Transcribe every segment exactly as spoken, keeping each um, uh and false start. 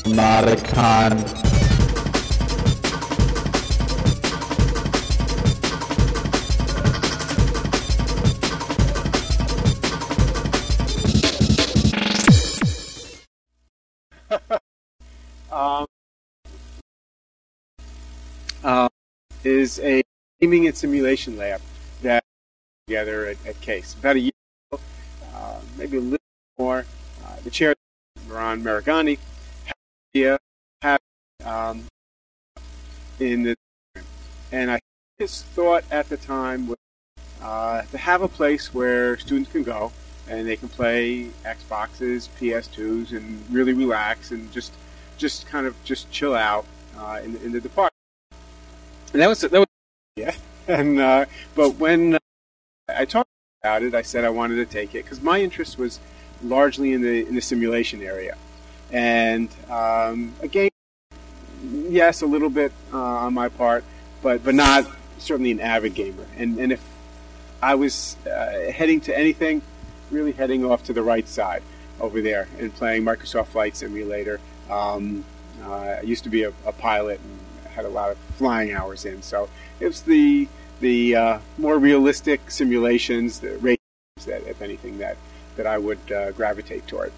Modicon. um, uh, is a gaming and simulation lab that together at, at Case. About a year ago, uh, maybe a little more, uh, the chair, Ron Maragani, had the idea have, um, in the and I his thought at the time was uh, to have a place where students can go and they can play Xboxes, P S twos, and really relax and just just kind of just chill out uh, in, in the department. And that was that was yeah. And uh, but when uh, I talked about it, I said I wanted to take it because my interest was largely in the in the simulation area, and um, again, yes, a little bit uh, on my part, but but not certainly an avid gamer. And and if I was uh, heading to anything, really heading off to the right side over there and playing Microsoft Flight Simulator. Um, uh, I used to be a, a pilot and had a lot of flying hours in, so it was the the uh, more realistic simulations, the race that, if anything, that that I would uh, gravitate toward.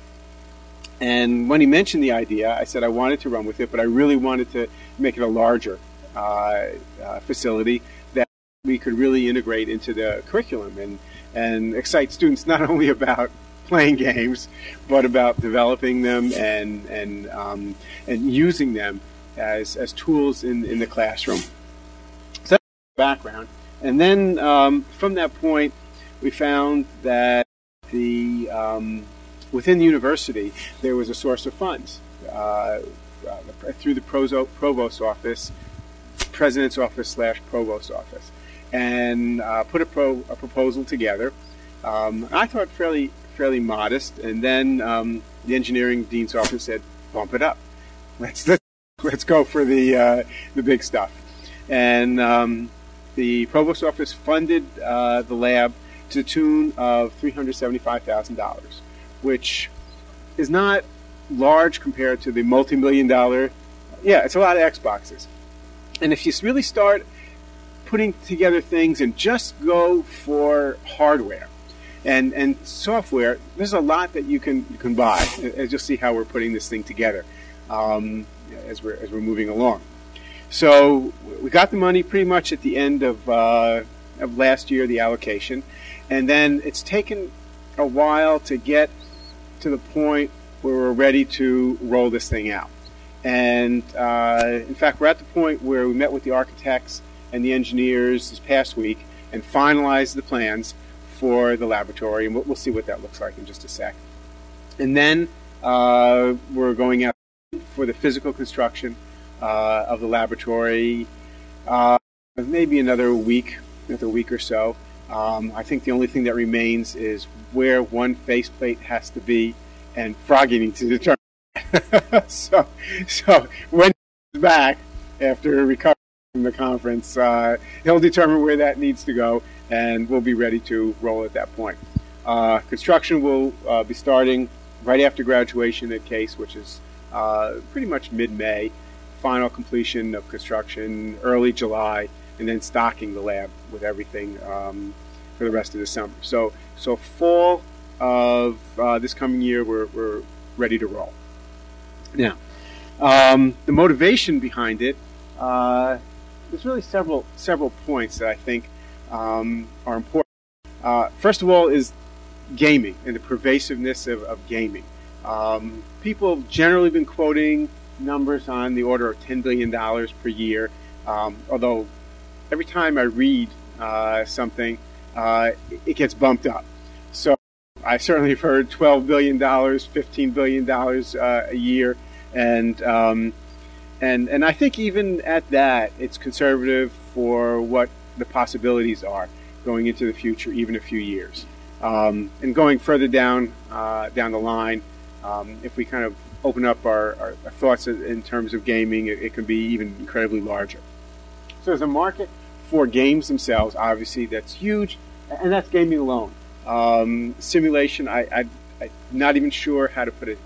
And when he mentioned the idea, I said I wanted to run with it, but I really wanted to make it a larger uh, uh, facility that we could really integrate into the curriculum and and excite students not only about playing games, but about developing them and and um, and using them as as tools in in the classroom. So that's the background, and then um, from that point, we found that the um, within the university there was a source of funds uh, uh, through the Prozo, provost office, president's office slash provost office, and uh, put a, pro, a proposal together. Um, I thought fairly fairly modest, and then um, the engineering dean's office said, "Bump it up. Let's let's let's go for the uh, the big stuff." And um, the provost office funded uh, the lab to the tune of three hundred seventy-five thousand dollars, which is not large compared to the multi-million dollar. Yeah, it's a lot of Xboxes. And if you really start putting together things and just go for hardware and and software, there's a lot that you can you can buy. As you'll see how we're putting this thing together um, as we're as we're moving along. So we got the money pretty much at the end of uh, of last year, the allocation, and then it's taken a while to get to the point where we're ready to roll this thing out. And uh, in fact, we're at the point where we met with the architects and the engineers this past week and finalized the plans for the laboratory, and we'll, we'll see what that looks like in just a sec. And then uh, we're going out for the physical construction uh, of the laboratory, uh, maybe another week, another week or so. Um, I think the only thing that remains is where one faceplate has to be, and Froggy needs to determine. so, so when he's back after recovering from the conference, uh, he'll determine where that needs to go, and we'll be ready to roll at that point. Uh, construction will uh, be starting right after graduation at Case, which is uh, pretty much mid-May. Final completion of construction early July, and then stocking the lab with everything um, for the rest of the summer. So, so fall of uh, this coming year, we're, we're ready to roll. Now, um, the motivation behind it, uh, there's really several several points that I think um, are important. Uh, first of all is gaming and the pervasiveness of, of gaming. Um, people have generally been quoting numbers on the order of ten billion dollars per year, um, although every time I read uh, something, uh, it gets bumped up. So I certainly have heard twelve billion dollars, fifteen billion dollars uh, a year, and um, and and I think even at that, it's conservative for what the possibilities are going into the future, even a few years. Um, and going further down uh, down the line, um, if we kind of open up our, our, our thoughts in terms of gaming, it, it can be even incredibly larger. So there's a market for games themselves, obviously, that's huge, and that's gaming alone. Um, simulation, I, I, I'm not even sure how to put a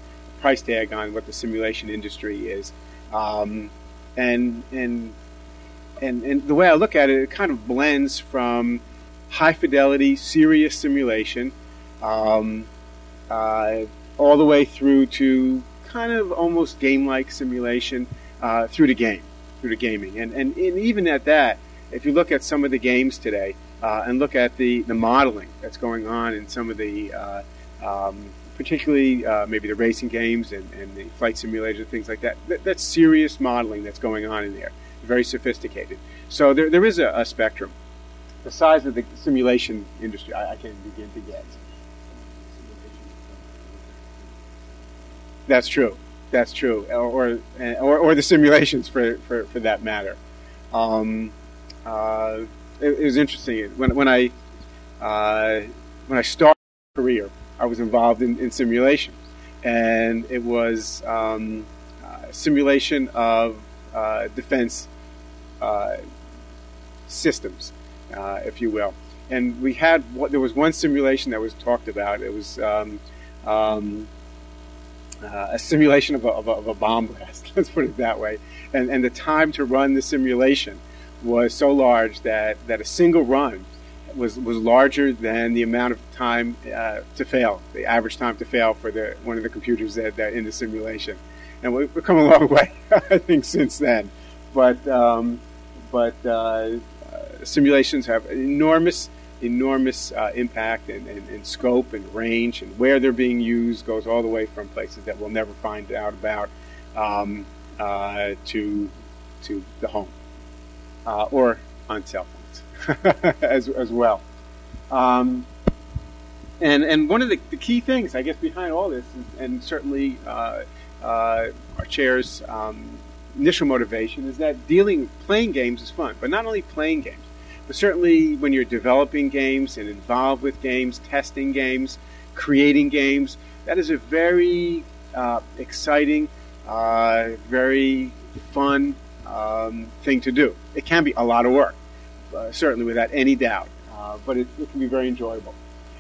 price tag on what the simulation industry is. Um, and, and, and, and the way I look at it, it kind of blends from high fidelity, serious simulation, um, uh, all the way through to kind of almost game-like simulation, uh, through the game, through the gaming. And, and, and even at that, if you look at some of the games today, uh, and look at the, the modeling that's going on in some of the, uh, um, particularly uh, maybe the racing games and, and the flight simulators, things like that, that, that's serious modeling that's going on in there, very sophisticated. So there, there is a, a spectrum. The size of the simulation industry, I, I can't begin to get. That's true. That's true. Or or, or the simulations, for, for, for that matter. Um, uh, it, it was interesting when when I uh, when I started my career, I was involved in, in simulation, and it was um, uh, simulation of uh, defense uh, systems. Uh, if you will. And we had, there was one simulation that was talked about. It was um, um, uh, a simulation of a, of, a, of a bomb blast, let's put it that way. And, and the time to run the simulation was so large that, that a single run was, was larger than the amount of time uh, to fail, the average time to fail for the, one of the computers that, that in the simulation. And we've come a long way, I think, since then. But, um, but uh, simulations have enormous, enormous uh, impact and, and, and scope and range, and where they're being used goes all the way from places that we'll never find out about um, uh, to to the home uh, or on cell phones as as well. Um, and and one of the, the key things, I guess, behind all this, is, and certainly uh, uh, our chair's um, initial motivation, is that dealing playing games is fun, but not only playing games. But certainly when you're developing games and involved with games, testing games, creating games, that is a very uh, exciting, uh, very fun um, thing to do. It can be a lot of work, uh, certainly without any doubt, uh, but it, it can be very enjoyable.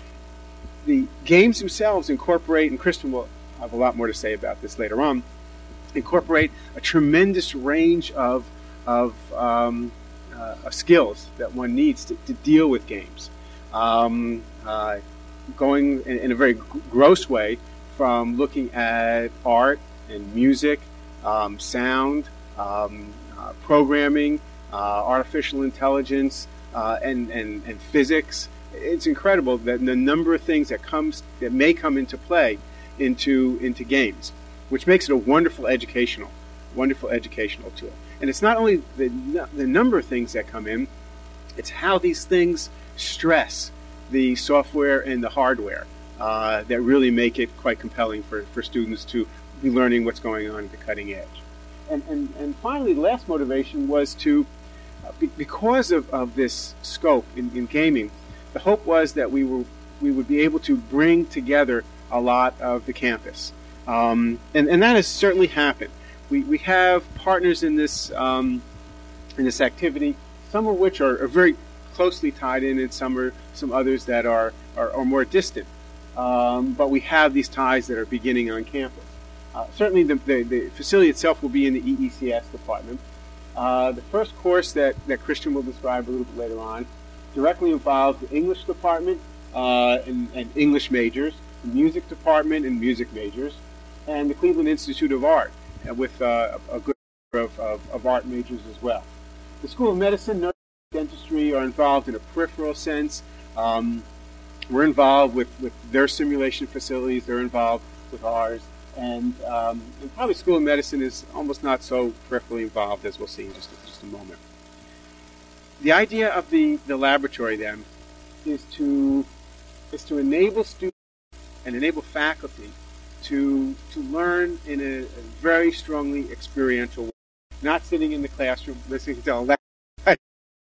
The games themselves incorporate, and Kristen will have a lot more to say about this later on, incorporate a tremendous range of, of um, Uh, skills that one needs to, to deal with games. Um, uh, going in, in a very g- gross way from looking at art and music, um, sound, um, uh, programming, uh, artificial intelligence, uh, and, and, and physics. It's incredible that the number of things that comes that may come into play into into games, which makes it a wonderful educational, wonderful educational tool. And it's not only the, the number of things that come in, it's how these things stress the software and the hardware uh, that really make it quite compelling for, for students to be learning what's going on at the cutting edge. And, and, and finally, the last motivation was to, uh, be, because of, of this scope in, in gaming, the hope was that we, were, we would be able to bring together a lot of the campus. Um, and, and that has certainly happened. We, we have partners in this um, in this activity, some of which are, are very closely tied in, and some are some others that are are, are more distant. Um, but we have these ties that are beginning on campus. Uh, certainly, the, the, the facility itself will be in the E E C S department. Uh, the first course that, that Christian will describe a little bit later on directly involves the English department uh, and, and English majors, the music department and music majors, and the Cleveland Institute of Art, with uh, a good number of, of, of art majors as well. The School of Medicine, nursing, and dentistry are involved in a peripheral sense. Um, we're involved with, with their simulation facilities. They're involved with ours. And, um, and probably School of Medicine is almost not so peripherally involved, as we'll see in just a, just a moment. The idea of the, the laboratory, then, is to, is to enable students and enable faculty to to learn in a, a very strongly experiential way, not sitting in the classroom listening to a lecture,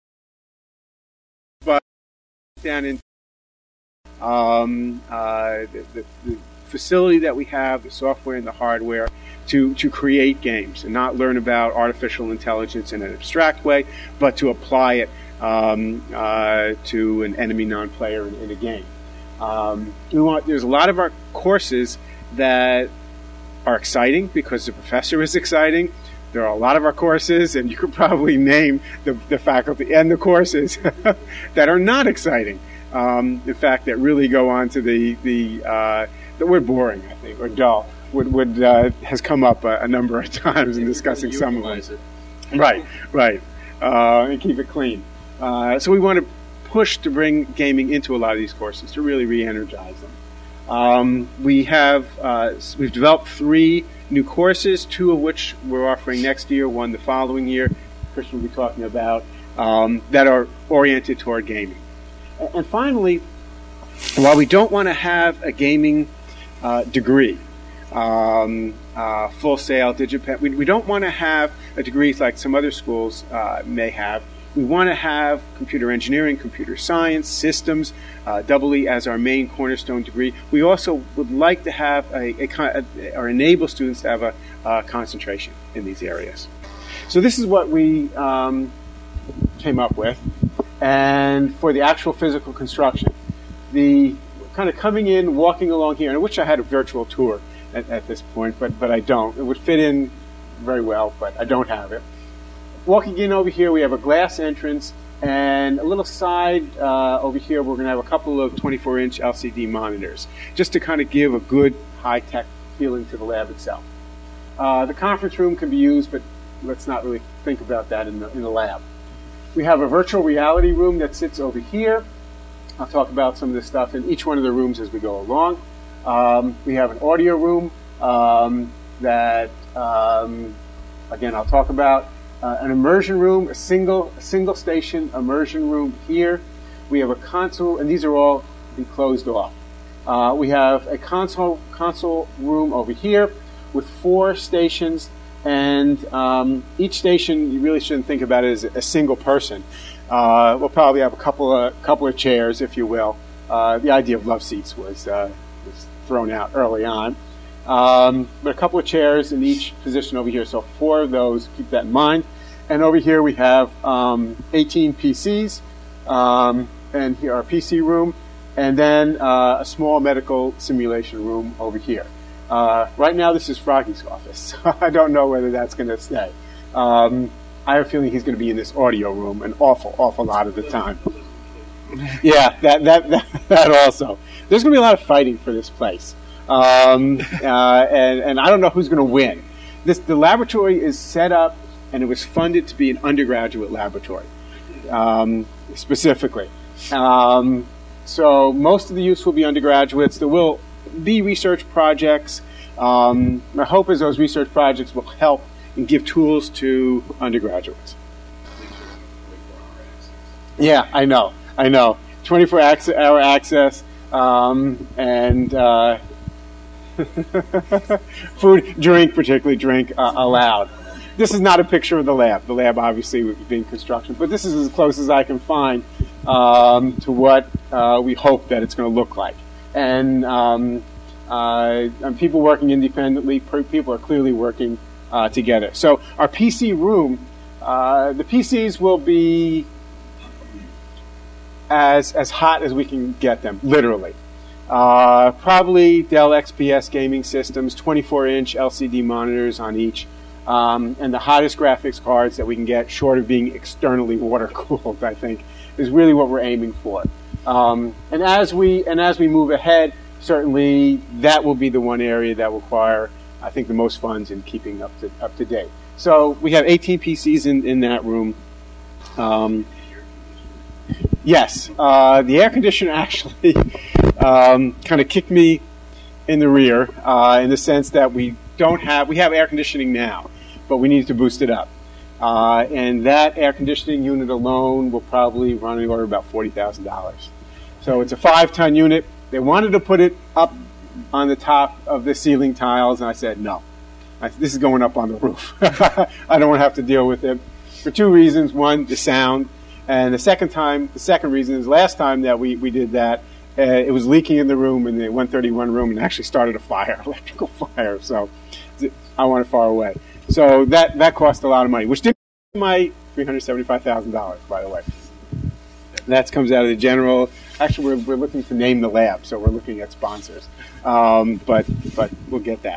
but down in um, uh, the, the, the facility that we have, the software and the hardware, to, to create games and not learn about artificial intelligence in an abstract way, but to apply it um, uh, to an enemy non-player in, in a game. Um, we want, there's a lot of our courses that are exciting because the professor is exciting. There are a lot of our courses, and you could probably name the, the faculty and the courses that are not exciting. Um, in fact, that really go on to the the uh, the word boring, I think, or dull, would would uh, has come up a, a number of times in discussing some of them. Right, right, uh, and keep it clean. Uh, so we want to push to bring gaming into a lot of these courses to really re-energize them. Um, we have uh, we've developed three new courses, two of which we're offering next year, one the following year. Christian will be talking about um, that are oriented toward gaming. And finally, while we don't want to have a gaming uh, degree, um, uh, full sail, DigiPen, we, we don't want to have a degree like some other schools uh, may have. We want to have computer engineering, computer science, systems, uh, double E as our main cornerstone degree. We also would like to have a, a, a or enable students to have a, a concentration in these areas. So this is what we um, came up with. And for the actual physical construction, the kind of coming in, walking along here, and I wish I had a virtual tour at, at this point, but, but I don't. It would fit in very well, but I don't have it. Walking in over here, we have a glass entrance, and a little side uh, over here, we're going to have a couple of twenty-four inch L C D monitors, just to kind of give a good high-tech feeling to the lab itself. Uh, the conference room can be used, but let's not really think about that in the, in the lab. We have a virtual reality room that sits over here. I'll talk about some of this stuff in each one of the rooms as we go along. Um, we have an audio room um, that, um, again, I'll talk about. Uh, an immersion room, a single a single station immersion room here. We have a console, and these are all be closed off. Uh, we have a console console room over here with four stations, and um, each station you really shouldn't think about it as a single person. Uh, we'll probably have a couple of couple of chairs, if you will. Uh, the idea of love seats was uh, was thrown out early on. Um, but a couple of chairs in each position over here. So four of those, keep that in mind. And over here we have um, eighteen P Cs, um, and here our P C room, and then uh, a small medical simulation room over here. Uh, right now this is Froggy's office. I don't know whether that's going to stay. Um, I have a feeling he's going to be in this audio room an awful, awful lot of the time. Yeah, that, that, that, that also. There's going to be a lot of fighting for this place. Um, uh, and, and I don't know who's going to win. This, the laboratory is set up, and it was funded to be an undergraduate laboratory, um, specifically. Um, so most of the use will be undergraduates. There will be research projects. Um, my hope is those research projects will help and give tools to undergraduates. Yeah, I know, I know. twenty-four hour access, um, and uh, food, drink, particularly drink, uh, allowed. This is not a picture of the lab. The lab obviously would be in construction, but this is as close as I can find um, to what uh, we hope that it's going to look like. And, um, uh, and people working independently, people are clearly working uh, together. So our P C room, uh, the P Cs will be as as hot as we can get them, literally. Uh, probably Dell X P S gaming systems, twenty-four inch L C D monitors on each, um, and the hottest graphics cards that we can get, short of being externally water cooled, I think, is really what we're aiming for. Um, and as we and as we move ahead, certainly that will be the one area that will require, I think, the most funds in keeping up to up to date. So we have eighteen P Cs in, in that room. Um, yes, uh, the air conditioner actually um, kind of kicked me in the rear uh, in the sense that we don't have we have air conditioning now, but we need to boost it up. Uh, and that air conditioning unit alone will probably run in the order of about forty thousand dollars. So it's a five-ton unit. They wanted to put it up on the top of the ceiling tiles, and I said, no. I, this is going up on the roof. I don't want to have to deal with it for two reasons. One, the sound. And the second time, the second reason is last time that we, we did that, uh, it was leaking in the room, in the one thirty-one room, and actually started a fire, electrical fire. So I want it far away. So that, that cost a lot of money, which did my three hundred seventy-five thousand dollars, by the way. That comes out of the general. Actually, we're, we're looking to name the lab, so we're looking at sponsors. Um, but but we'll get that.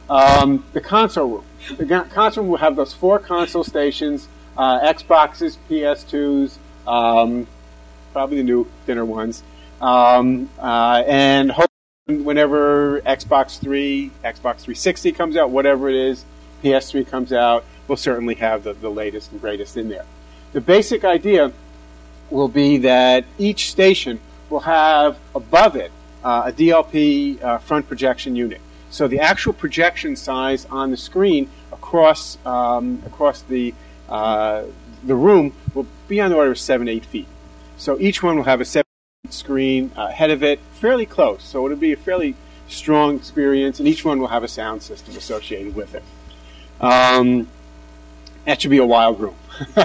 Um, the console room. The console room will have those four console stations, uh, Xboxes, P S twos, um, probably the new thinner ones, um, uh, and hopefully whenever Xbox three, Xbox three sixty comes out, whatever it is, P S three comes out, we'll certainly have the, the latest and greatest in there. The basic idea will be that each station will have above it uh, a D L P uh, front projection unit. So the actual projection size on the screen across um, across the uh, the room will be on the order of seven, eight feet. So each one will have a seven feet screen uh, ahead of it, fairly close. So it'll be a fairly strong experience, and each one will have a sound system associated with it. Um, that should be a wild room.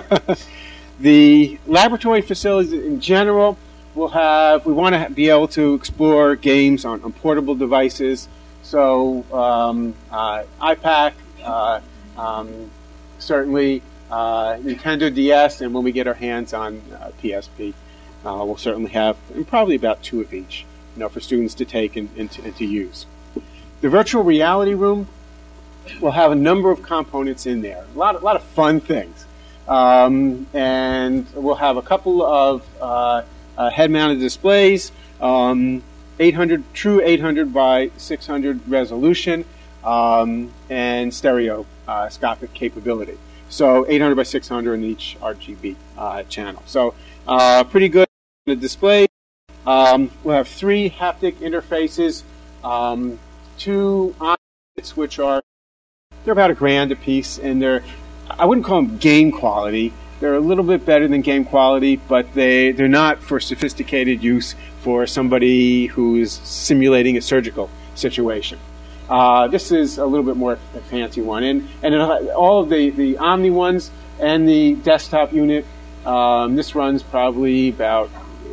The laboratory facilities in general will have. We want to be able to explore games on, on portable devices. So um, uh, iPad, uh, um, certainly uh, Nintendo D S, and when we get our hands on uh, P S P, uh, we'll certainly have and probably about two of each, you know, for students to take and, and, to, and to use. The virtual reality room will have a number of components in there, a lot, a lot of fun things, um, and we'll have a couple of uh, uh, head-mounted displays. Um, eight hundred true eight hundred by six hundred resolution um, and stereoscopic capability. So eight hundred by six hundred in each R G B uh, channel. So uh, pretty good display. Um, we'll have three haptic interfaces, um, two ONNETs, which are they're about a grand a piece, and they're I wouldn't call them game quality. They're a little bit better than game quality, but they, they're not for sophisticated use for somebody who is simulating a surgical situation. Uh, this is a little bit more a fancy one. And, and all of the, the Omni ones and the desktop unit, um, this runs probably about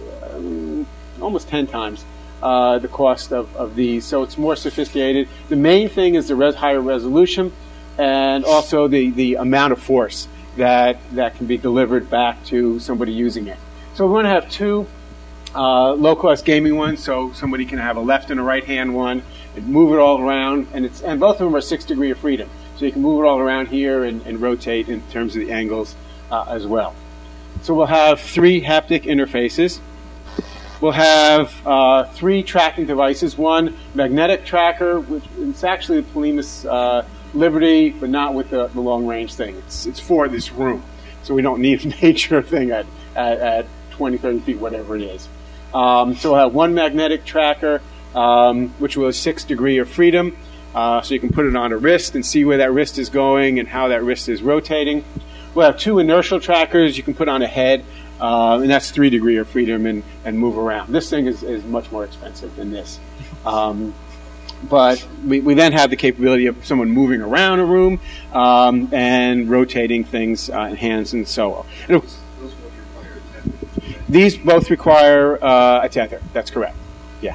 um, almost ten times uh, the cost of, of these. So it's more sophisticated. The main thing is the res- higher resolution and also the, the amount of force that that can be delivered back to somebody using it. So we're going to have two uh, low-cost gaming ones, so somebody can have a left and a right-hand one and move it all around, and it's and both of them are six degree of freedom, so you can move it all around here and, and rotate in terms of the angles uh, as well. So we'll have three haptic interfaces. We'll have uh, three tracking devices. One magnetic tracker, which is actually the Polimas uh, Liberty, but not with the, the long-range thing. It's it's for this room, so we don't need a major thing at, at, at twenty, thirty feet, whatever it is. Um, so we'll have one magnetic tracker, um, which will have six degree of freedom, uh, so you can put it on a wrist and see where that wrist is going and how that wrist is rotating. We'll have two inertial trackers you can put on a head, uh, and that's three degree of freedom and, and move around. This thing is, is much more expensive than this. Um, But we, we then have the capability of someone moving around a room um, and rotating things uh, in hands and so on. And Those both require a tether. These both require uh, a tether. That's correct. Yeah.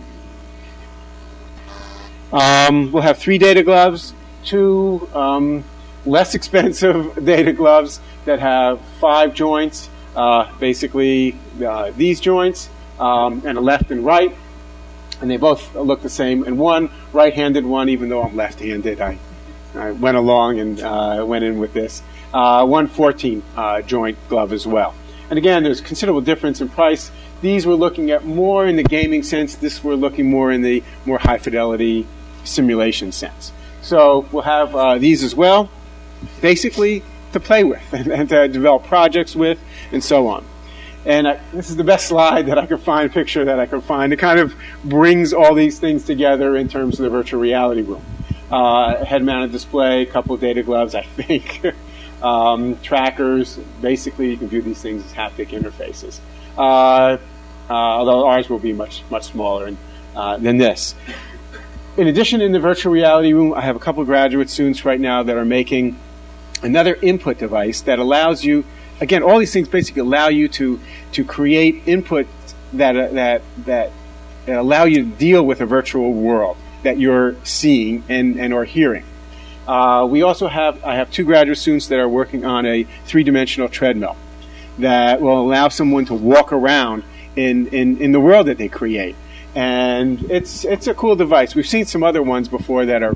Um, we'll have three data gloves, two um, less expensive data gloves that have five joints, uh, basically uh, these joints, um, and a left and right. And they both look the same. And one right-handed one, even though I'm left-handed, I, I went along and uh, went in with this. Uh, one fourteen uh, joint glove as well. And again, there's considerable difference in price. These we're looking at more in the gaming sense. This we're looking more in the more high-fidelity simulation sense. So we'll have uh, these as well, basically to play with and, and to develop projects with and so on. And I, this is the best slide that I could find, picture that I could find. It kind of brings all these things together in terms of the virtual reality room. Uh, head-mounted display, a couple of data gloves, I think. um, trackers. Basically, you can view these things as haptic interfaces. Uh, uh, although ours will be much, much smaller and, uh, than this. In addition, in the virtual reality room, I have a couple of graduate students right now that are making another input device that allows you. Again, all these things basically allow you to to create input that uh, that that allow you to deal with a virtual world that you're seeing and, and or hearing. Uh, we also have I have two graduate students that are working on a three-dimensional treadmill that will allow someone to walk around in, in, in the world that they create. And it's it's a cool device. We've seen some other ones before that are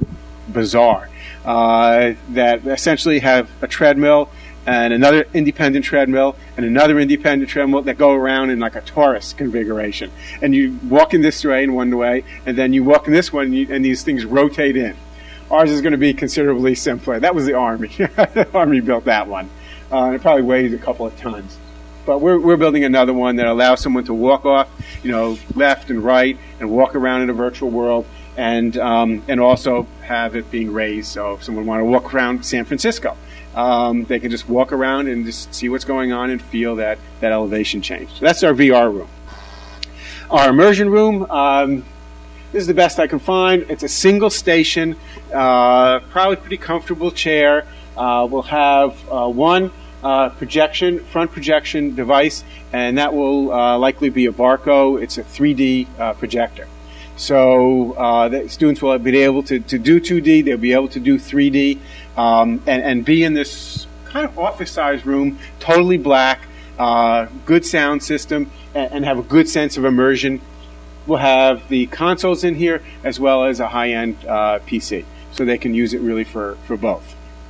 bizarre, uh, that essentially have a treadmill and another independent treadmill and another independent treadmill that go around in like a torus configuration. And you walk in this way in one way, and then you walk in this one, and, you, and these things rotate in. Ours is going to be considerably simpler. That was the Army. The Army built that one. Uh, and it probably weighs a couple of tons. But we're we're building another one that allows someone to walk off, you know, left and right, and walk around in a virtual world, and um, and also have it being raised. So if someone wanted to walk around San Francisco, um, they can just walk around and just see what's going on and feel that that elevation change. So that's our V R room. Our immersion room. Um, this is the best I can find. It's a single station, uh, probably pretty comfortable chair. Uh, we'll have uh, one. Uh, projection, front projection device, and that will uh, likely be a Barco. It's a three D uh, projector. So uh, the students will be able to, to do two D, they'll be able to do three D, um, and, and be in this kind of office-sized room, totally black, uh, good sound system, and, and have a good sense of immersion. We'll have the consoles in here as well as a high-end uh, P C, so they can use it really for, for both.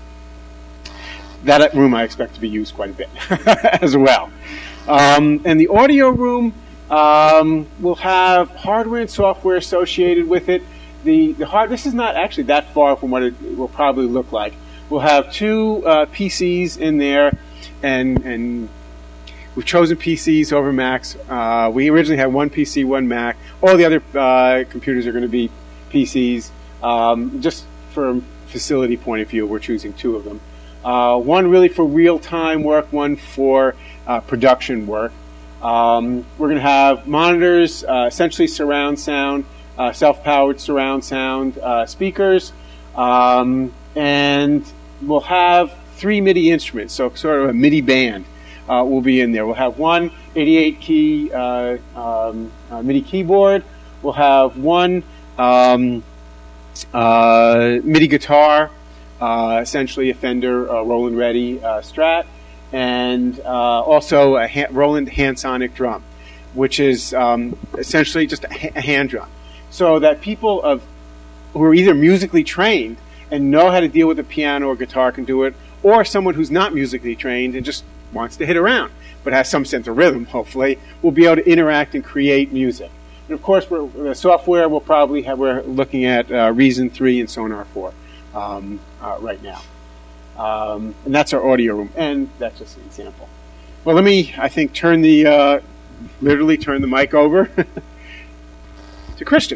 That room I expect to be used quite a bit as well. Um, and the audio room um, will have hardware and software associated with it. The, the hard, this is not actually that far from what it will probably look like. We'll have two uh, P Cs in there, and, and we've chosen P Cs over Macs. Uh, we originally had one P C, one Mac. All the other uh, computers are going to be P Cs. Um, just from facility point of view, we're choosing two of them. Uh, one really for real-time work, one for uh, production work. Um, we're going to have monitors, uh, essentially surround sound, uh, self-powered surround sound uh, speakers, um, and we'll have three MIDI instruments, so sort of a MIDI band uh, will be in there. We'll have one eighty-eight key uh, um, uh, MIDI keyboard. We'll have one um, uh, MIDI guitar. Uh, essentially a Fender uh, Roland Ready uh, Strat, and uh, also a ha- Roland Hansonic drum, which is um, essentially just a, ha- a hand drum, so that people of who are either musically trained and know how to deal with a piano or guitar can do it, or someone who's not musically trained and just wants to hit around but has some sense of rhythm, hopefully, will be able to interact and create music. And of course, we're, the software will probably have, we're looking at uh, Reason three and Sonar four. Um, uh, right now. Um, and that's our audio room. And that's just an example. Well, let me, I think, turn the, uh, literally turn the mic over to Christian.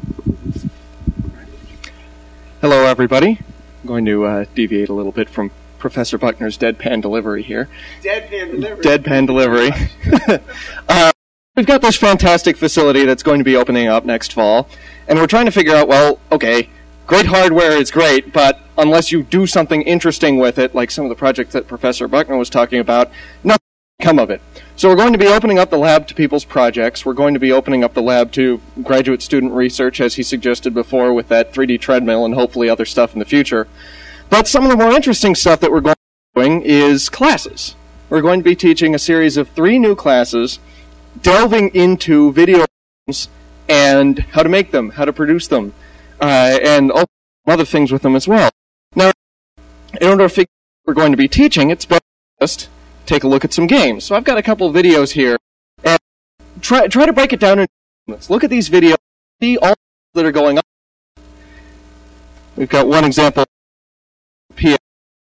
Hello, everybody. I'm going to uh, deviate a little bit from Professor Buckner's deadpan delivery here. Deadpan delivery. Deadpan delivery. uh, we've got this fantastic facility that's going to be opening up next fall. And we're trying to figure out, well, okay, great hardware is great, but unless you do something interesting with it, like some of the projects that Professor Buckner was talking about, nothing will come of it. So we're going to be opening up the lab to people's projects. We're going to be opening up the lab to graduate student research, as he suggested before, with that three D treadmill and hopefully other stuff in the future. But some of the more interesting stuff that we're going to be doing is classes. We're going to be teaching a series of three new classes, delving into video games and how to make them, how to produce them, Uh, and all other things with them as well. Now, in order to figure out what we're going to be teaching, it's best to just take a look at some games. So I've got a couple of videos here, and try try to break it down into segments. Look at these videos, see all that are going on. We've got one example. P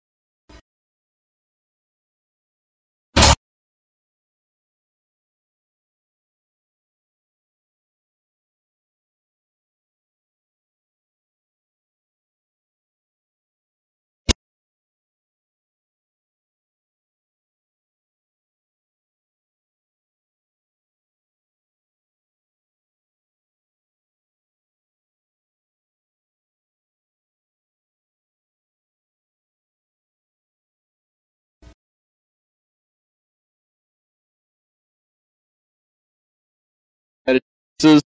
editors.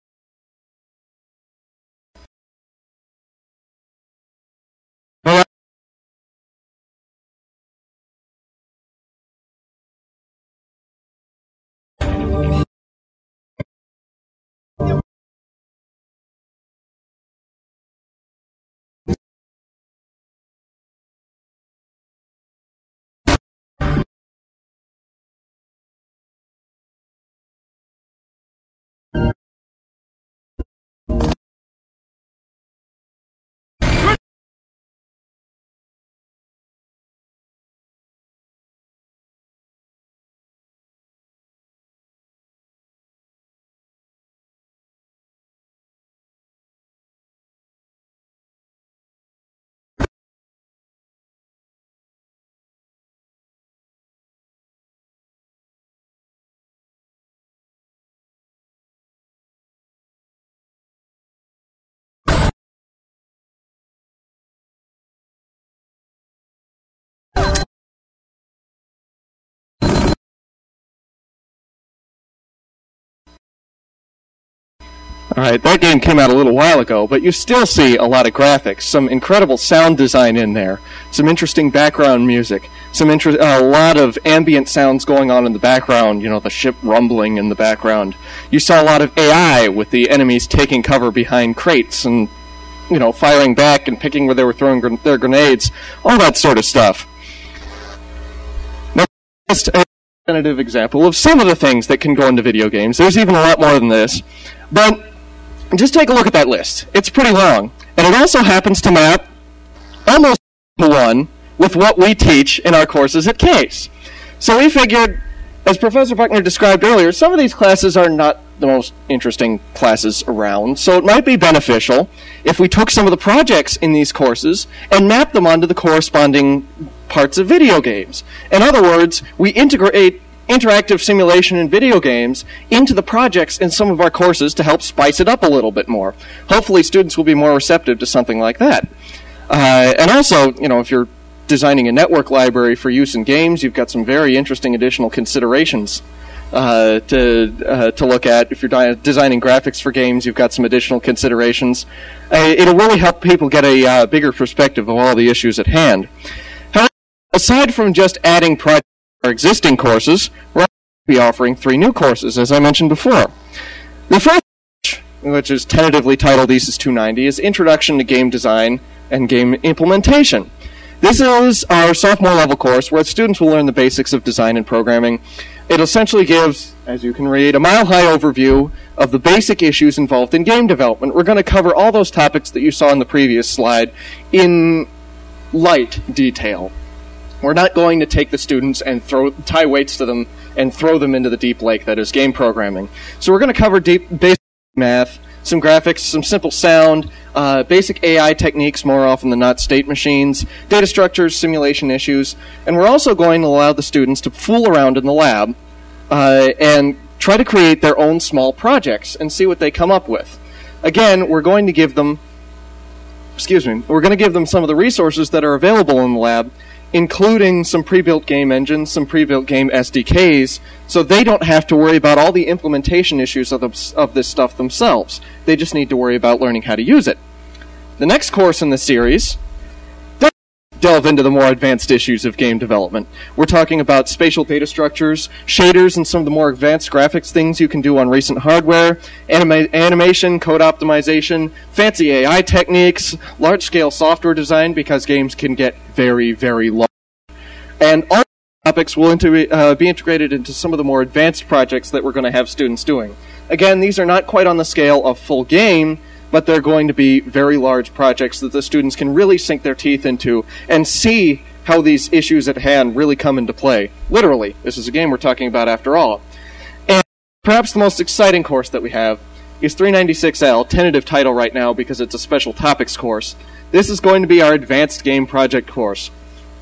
All right, that game came out a little while ago, but you still see a lot of graphics, some incredible sound design in there, some interesting background music, some inter- a lot of ambient sounds going on in the background, you know, the ship rumbling in the background. You saw a lot of A I with the enemies taking cover behind crates and, you know, firing back and picking where they were throwing gr- their grenades, all that sort of stuff. Now, just a representative example of some of the things that can go into video games. There's even a lot more than this, but just take a look at that list. It's pretty long. And it also happens to map almost to one with what we teach in our courses at Case. So we figured, as Professor Buckner described earlier, some of these classes are not the most interesting classes around, so it might be beneficial if we took some of the projects in these courses and mapped them onto the corresponding parts of video games. In other words, we integrate interactive simulation in video games into the projects in some of our courses to help spice it up a little bit more. Hopefully students will be more receptive to something like that. Uh, and also, you know, if you're designing a network library for use in games, you've got some very interesting additional considerations uh, to uh, to look at. If you're di- designing graphics for games, you've got some additional considerations. Uh, it'll really help people get a uh, bigger perspective of all the issues at hand. However, aside from just adding projects our existing courses, we're going to be offering three new courses, as I mentioned before. The first, which is tentatively titled E S Y S two ninety, is Introduction to Game Design and Game Implementation. This is our sophomore level course where students will learn the basics of design and programming. It essentially gives, as you can read, a mile-high overview of the basic issues involved in game development. We're going to cover all those topics that you saw in the previous slide in light detail. We're not going to take the students and throw tie weights to them and throw them into the deep lake that is game programming. So we're going to cover deep basic math, some graphics, some simple sound, uh, basic A I techniques, more often than not state machines, data structures, simulation issues, and we're also going to allow the students to fool around in the lab uh, and try to create their own small projects and see what they come up with. Again, we're going to give them, excuse me, we're going to give them some of the resources that are available in the lab, including some pre-built game engines, some pre-built game S D Ks, so they don't have to worry about all the implementation issues of, the, of this stuff themselves. They just need to worry about learning how to use it. The next course in the series does delve into the more advanced issues of game development. We're talking about spatial data structures, shaders, and some of the more advanced graphics things you can do on recent hardware, anima- animation, code optimization, fancy A I techniques, large-scale software design, because games can get very, very large. And all topics will inter- uh, be integrated into some of the more advanced projects that we're going to have students doing. Again, these are not quite on the scale of full game, but they're going to be very large projects that the students can really sink their teeth into and see how these issues at hand really come into play. Literally, this is a game we're talking about after all. And perhaps the most exciting course that we have is three ninety-six L, tentative title right now because it's a special topics course. This is going to be our advanced game project course.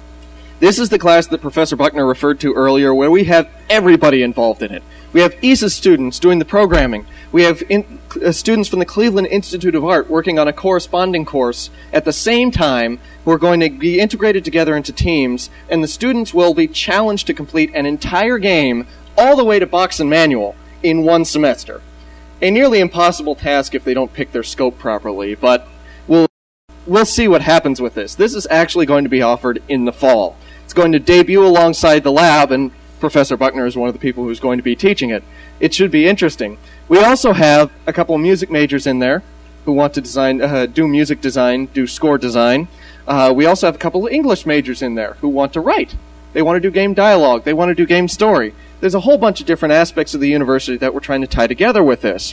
This is the class that Professor Buckner referred to earlier, where we have everybody involved in it. We have E S A students doing the programming. We have in, uh, students from the Cleveland Institute of Art working on a corresponding course. At the same time, we're going to be integrated together into teams, and the students will be challenged to complete an entire game all the way to box and manual in one semester. A nearly impossible task if they don't pick their scope properly, but we'll, we'll see what happens with this. This is actually going to be offered in the fall. It's going to debut alongside the lab, and Professor Buckner is one of the people who's going to be teaching it. It should be interesting. We also have a couple of music majors in there who want to design, uh, do music design, do score design. Uh, we also have a couple of English majors in there who want to write. They want to do game dialogue. They want to do game story. There's a whole bunch of different aspects of the university that we're trying to tie together with this.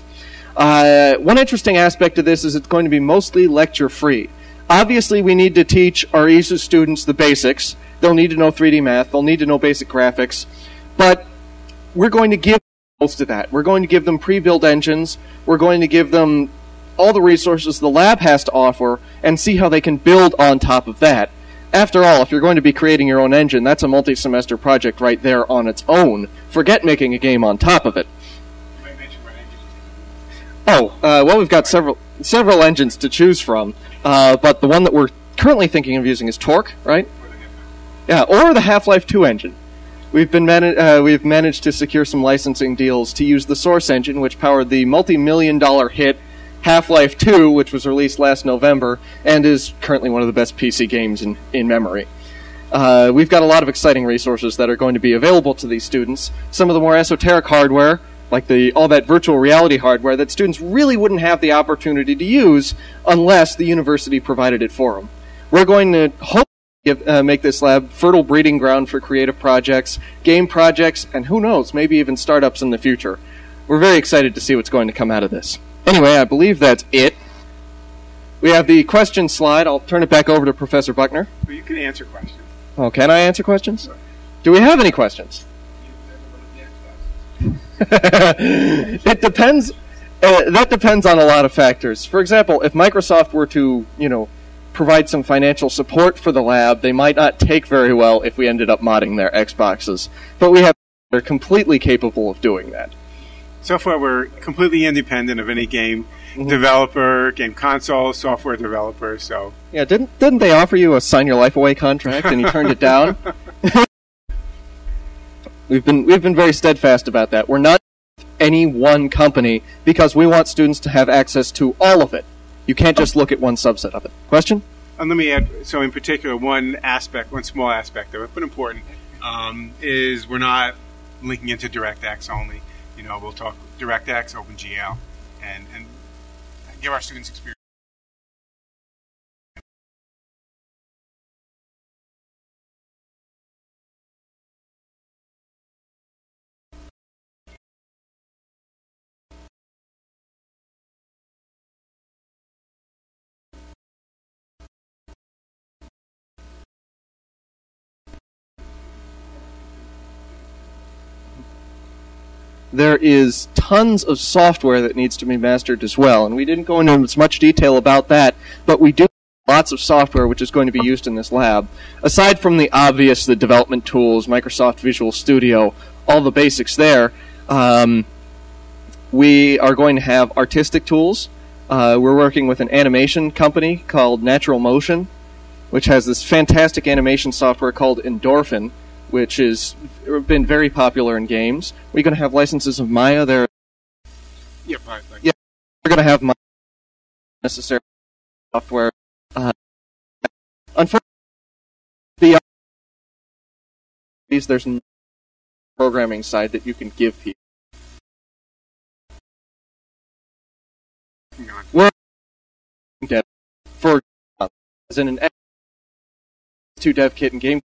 Uh, one interesting aspect of this is it's going to be mostly lecture-free. Obviously, we need to teach our E S A students the basics. They'll need to know three D math. They'll need to know basic graphics. But we're going to give most of that. We're going to give them pre-built engines. We're going to give them all the resources the lab has to offer and see how they can build on top of that. After all, if you're going to be creating your own engine, that's a multi-semester project right there on its own. Forget making a game on top of it. You might mention what engine. Oh, uh, well, we've got several several engines to choose from, uh, but the one that we're currently thinking of using is Torque, right? Yeah, or the Half-Life two engine. We've been man- uh, we've managed to secure some licensing deals to use the Source engine, which powered the multi-million dollar hit Half-Life two, which was released last November, and is currently one of the best P C games in, in memory. Uh, we've got a lot of exciting resources that are going to be available to these students. Some of the more esoteric hardware, like the all that virtual reality hardware, that students really wouldn't have the opportunity to use unless the university provided it for them. We're going to hope Give, uh, make this lab fertile breeding ground for creative projects, game projects, and who knows, maybe even startups in the future. We're very excited to see what's going to come out of this. Anyway, I believe that's it. We have the question slide. I'll turn it back over to Professor Buckner. Well, you can answer questions. Oh, can I answer questions? Do we have any questions? It depends. Uh, that depends on a lot of factors. For example, if Microsoft were to, you know, provide some financial support for the lab, they might not take very well if we ended up modding their Xboxes. But we have they're completely capable of doing that. So far, we're completely independent of any game mm-hmm. developer, game console, software developer. So yeah, didn't didn't they offer you a sign your life away contract and you turned it down? we've been we've been very steadfast about that. We're not any one company because we want students to have access to all of it. You can't just look at one subset of it. Question? And let me add, so in particular, one aspect, one small aspect of it, but important, um, is we're not linking into DirectX only. You know, we'll talk DirectX, OpenGL, and, and give our students experience. There is tons of software that needs to be mastered as well, and we didn't go into as much detail about that, but we do have lots of software which is going to be used in this lab. Aside from the obvious, the development tools, Microsoft Visual Studio, all the basics there, um, we are going to have artistic tools. Uh, we're working with an animation company called Natural Motion, which has this fantastic animation software called Endorphin, which has been very popular in games. We're going to have licenses of Maya there. Yeah, right, right. Yeah, we're going to have Maya necessary software. Uh, unfortunately, the there's no programming side that you can give people. We're for uh, as in an two dev kit and game.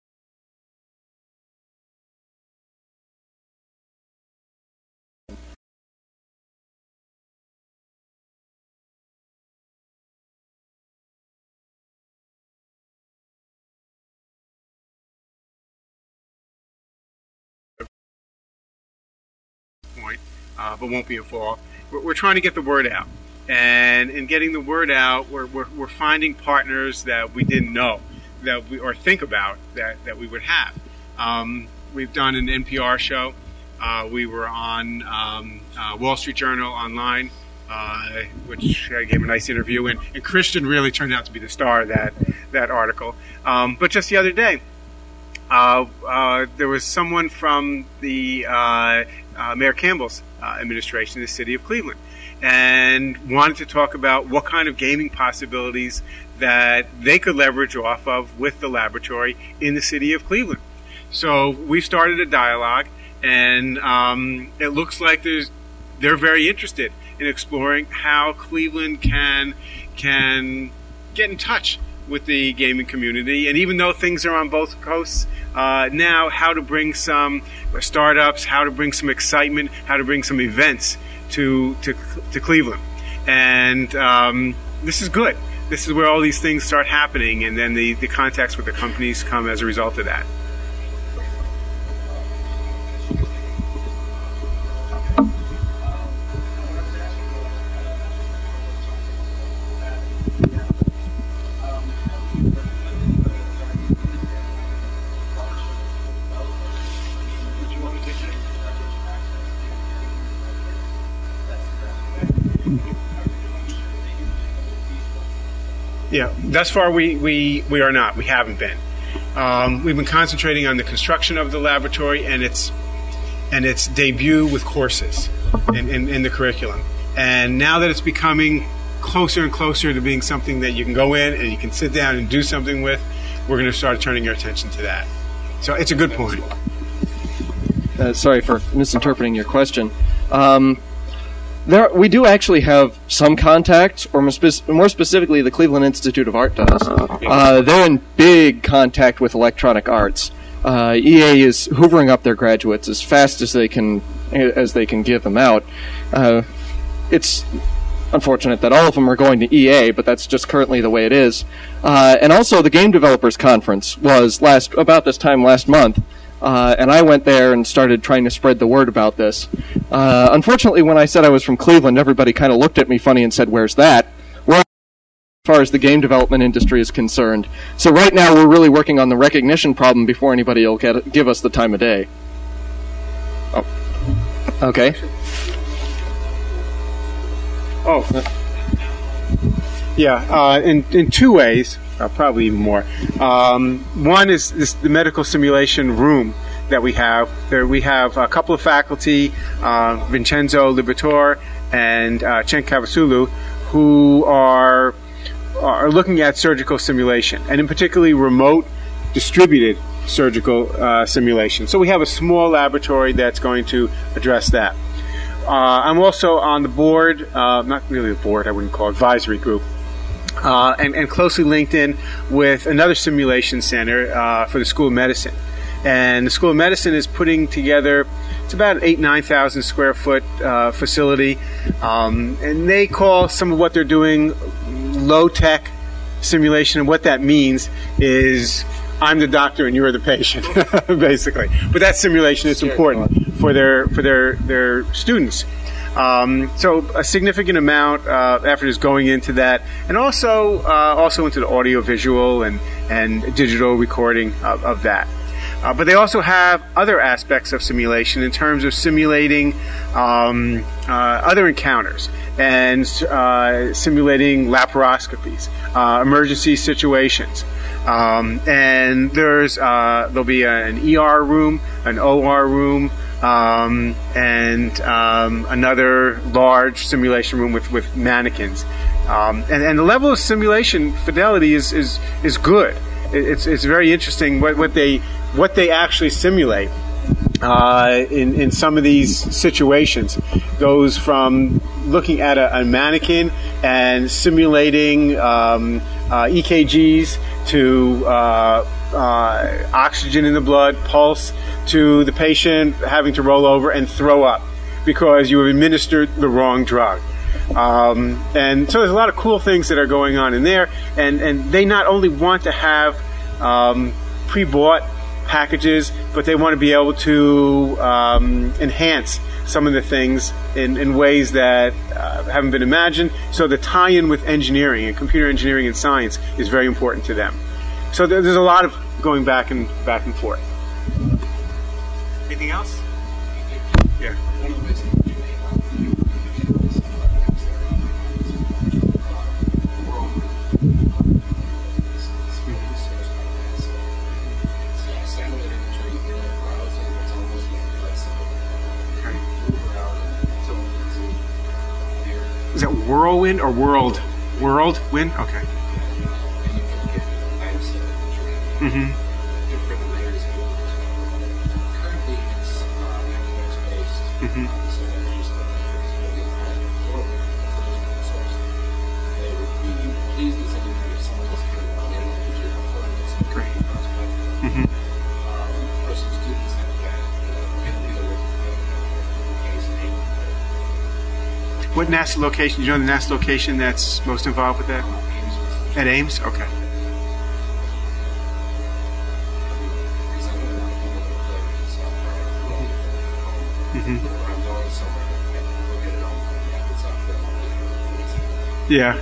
Uh, but won't be in fall. We're, we're trying to get the word out, and in getting the word out, we're, we're we're finding partners that we didn't know that we or think about that, that we would have. Um, we've done an N P R show. Uh, we were on um, uh, Wall Street Journal online, uh, which I gave a nice interview, and, and Christian really turned out to be the star of that that article. Um, but just the other day, uh, uh, there was someone from the uh, uh, Mayor Campbell's Uh, administration in the city of Cleveland, and wanted to talk about what kind of gaming possibilities that they could leverage off of with the laboratory in the city of Cleveland. So we started a dialogue, and um, it looks like there's they're very interested in exploring how Cleveland can can get in touch with the gaming community, and even though things are on both coasts uh, now, how to bring some startups, how to bring some excitement, how to bring some events to to, to Cleveland. And um, this is good. This is where all these things start happening, and then the, the contacts with the companies come as a result of that. Yeah, thus far we, we, we are not. We haven't been. Um, we've been concentrating on the construction of the laboratory and its and its debut with courses in, in, in the curriculum. And now that it's becoming closer and closer to being something that you can go in and you can sit down and do something with, we're going to start turning your attention to that. So it's a good point. Uh, sorry for misinterpreting your question. Um, there, we do actually have some contact, or more, spe- more specifically, the Cleveland Institute of Art does. Uh, they're in big contact with Electronic Arts. Uh, E A is hoovering up their graduates as fast as they can, as they can give them out. Uh, it's unfortunate that all of them are going to E A, but that's just currently the way it is. Uh, and also, the Game Developers Conference was last about this time last month. Uh, and I went there and started trying to spread the word about this. Uh, unfortunately, when I said I was from Cleveland, everybody kind of looked at me funny and said, "Where's that?" We're as far as the game development industry is concerned. So right now, we're really working on the recognition problem before anybody will get, give us the time of day. Oh. Okay. Oh. Yeah, uh, in, in two ways. Uh, probably even more. Um, one is this, the medical simulation room that we have. There we have a couple of faculty, uh, Vincenzo Liberatore and uh, Chen Cavasulu, who are are looking at surgical simulation, and in particularly remote distributed surgical uh, simulation. So we have a small laboratory that's going to address that. Uh, I'm also on the board, uh, not really the board, I wouldn't call it, advisory group. Uh, and, and closely linked in with another simulation center uh, for the School of Medicine. And the School of Medicine is putting together, it's about an eight, nine thousand square foot uh, facility. Um, and they call some of what they're doing low-tech simulation. And what that means is I'm the doctor and you're the patient, basically. But that simulation is important for their, for their, their students. Um, so a significant amount of uh, effort is going into that, and also uh, also into the audio, visual, and and digital recording of, of that. Uh, but they also have other aspects of simulation in terms of simulating um, uh, other encounters and uh, simulating laparoscopies, uh, emergency situations. Um, and there's uh, there'll be a, an E R room, an O R room. Um, and um, another large simulation room with, with mannequins. Um, and, and the level of simulation fidelity is, is, is good. It's, it's very interesting what, what they what they actually simulate uh, in, in some of these situations. Goes from looking at a, a mannequin and simulating um, uh, E K Gs to uh, uh, oxygen in the blood, pulse, to the patient having to roll over and throw up because you have administered the wrong drug. Um, and so there's a lot of cool things that are going on in there. And, and they not only want to have um, pre-bought packages, but they want to be able to um, enhance some of the things in, in ways that uh, haven't been imagined. So the tie-in with engineering and computer engineering and science is very important to them. So there, there's a lot of going back and back and forth. Anything else? Yeah. Is that whirlwind or world? World wind? Okay. Mm-hmm. Mm-hmm. Great. Mm-hmm. What NASA location? Do you know the NASA location that's most involved with that? At Ames? Okay. Mm-hmm. Yeah.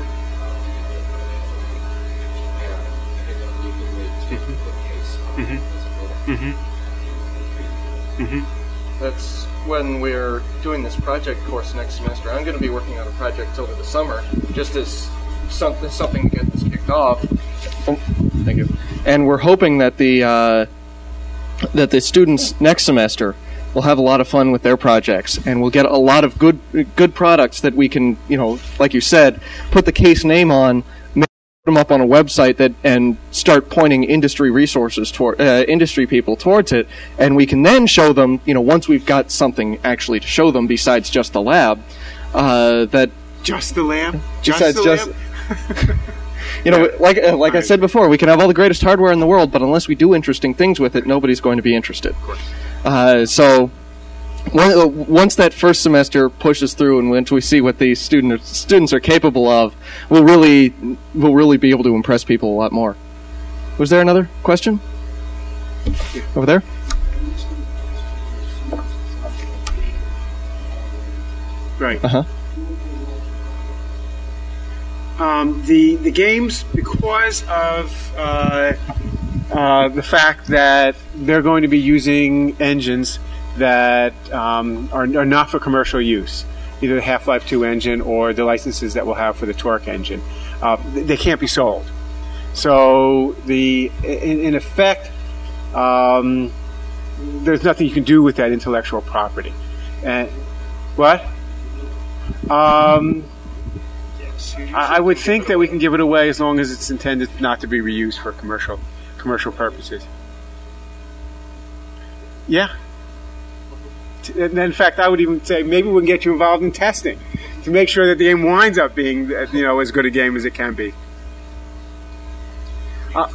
Mm-hmm. Mm-hmm. Mm-hmm. That's when we're doing this project course next semester. I'm going to be working on a project over the summer, just as something something to get this kicked off. Oh, thank you. And we're hoping that the uh, that the students next semester will have a lot of fun with their projects, and we'll get a lot of good good products that we can, you know, like you said, put the Case name on, put them up on a website that, and start pointing industry resources toward uh, industry people towards it, and we can then show them, you know, once we've got something actually to show them besides just the lab, uh, that Just the lab? Just besides the just. lab? You know, like uh, like I Right. said before, we can have all the greatest hardware in the world, but unless we do interesting things with it, nobody's going to be interested. Of course. Uh, so, one, uh, once that first semester pushes through, and once we see what these student, students are capable of, we'll really we'll really be able to impress people a lot more. Was there another question? Over there? Right. Uh huh. Um, the the games, because of uh, uh, the fact that they're going to be using engines that um, are, are not for commercial use, either the Half-Life two engine or the licenses that we'll have for the Torque engine, uh, they can't be sold. So the in, in effect, um, there's nothing you can do with that intellectual property. And what? Um, I would think that we can give it away as long as it's intended not to be reused for commercial commercial purposes. Yeah. And in fact, I would even say maybe we can get you involved in testing to make sure that the game winds up being, you know, as good a game as it can be. Uh,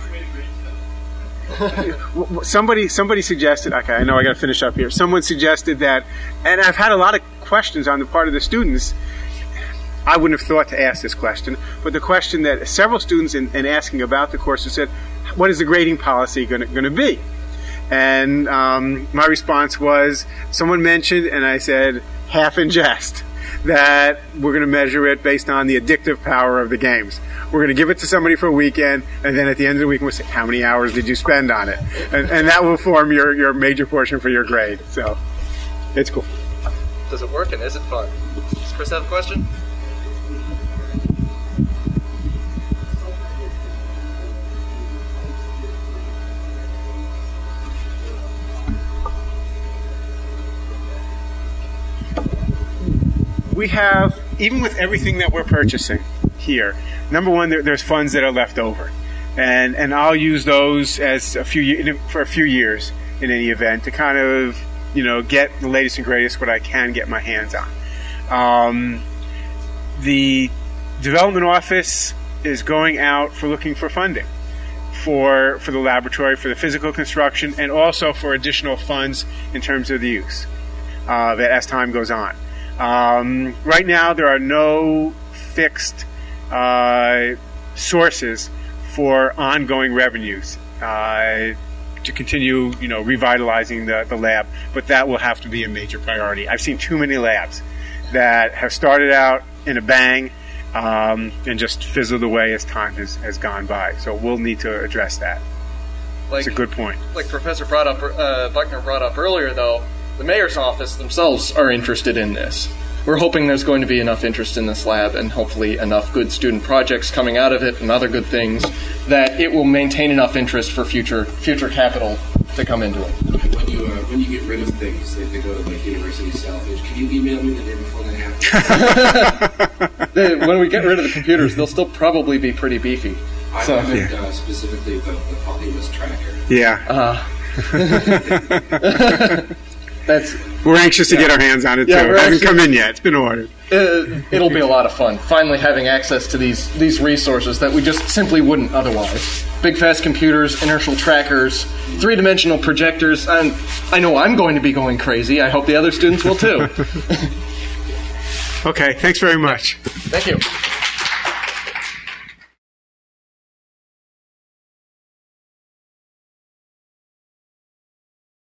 somebody somebody suggested. Okay, I know I got to finish up here. Someone suggested that, and I've had a lot of questions on the part of the students. I wouldn't have thought to ask this question, but the question that several students in, in asking about the course have said, what is the grading policy going to be? And um, my response was, someone mentioned, and I said, half in jest, that we're going to measure it based on the addictive power of the games. We're going to give it to somebody for a weekend, and then at the end of the week, we'll say, how many hours did you spend on it? And, and that will form your, your major portion for your grade. So it's cool. Does it work, and is it fun? Does Chris have a question? We have, even with everything that we're purchasing here, number one, there, there's funds that are left over, and and I'll use those as a few for a few years in any event to kind of, you know, get the latest and greatest what I can get my hands on. Um, the development office is going out for looking for funding for for the laboratory, for the physical construction, and also for additional funds in terms of the use uh, that as time goes on. Um, right now, there are no fixed uh, sources for ongoing revenues uh, to continue, you know, revitalizing the, the lab, but that will have to be a major priority. I've seen too many labs that have started out in a bang um, and just fizzled away as time has, has gone by. So we'll need to address that. Like, It's a good point. Like Professor brought up, uh, Buckner brought up earlier, though, the mayor's office themselves are interested in this. We're hoping there's going to be enough interest in this lab and hopefully enough good student projects coming out of it and other good things that it will maintain enough interest for future future capital to come into it. When you uh, when you get rid of things, like they go to like university salvage, can you email me the day before that happens? They- when we get rid of the computers, they'll still probably be pretty beefy. I So- meant uh, specifically the, the Polymus tracker. Yeah. Uh, that's We're anxious to get our hands on it, Yeah, too. we're It hasn't actually- come in yet. It's been ordered. uh, it'll be a lot of fun. Finally having access to these these resources that we just simply wouldn't otherwise. Big fast computers, inertial trackers, three-dimensional projectors. And I know I'm going to be going crazy. I hope the other students will too. Okay, thanks very much. Thank you.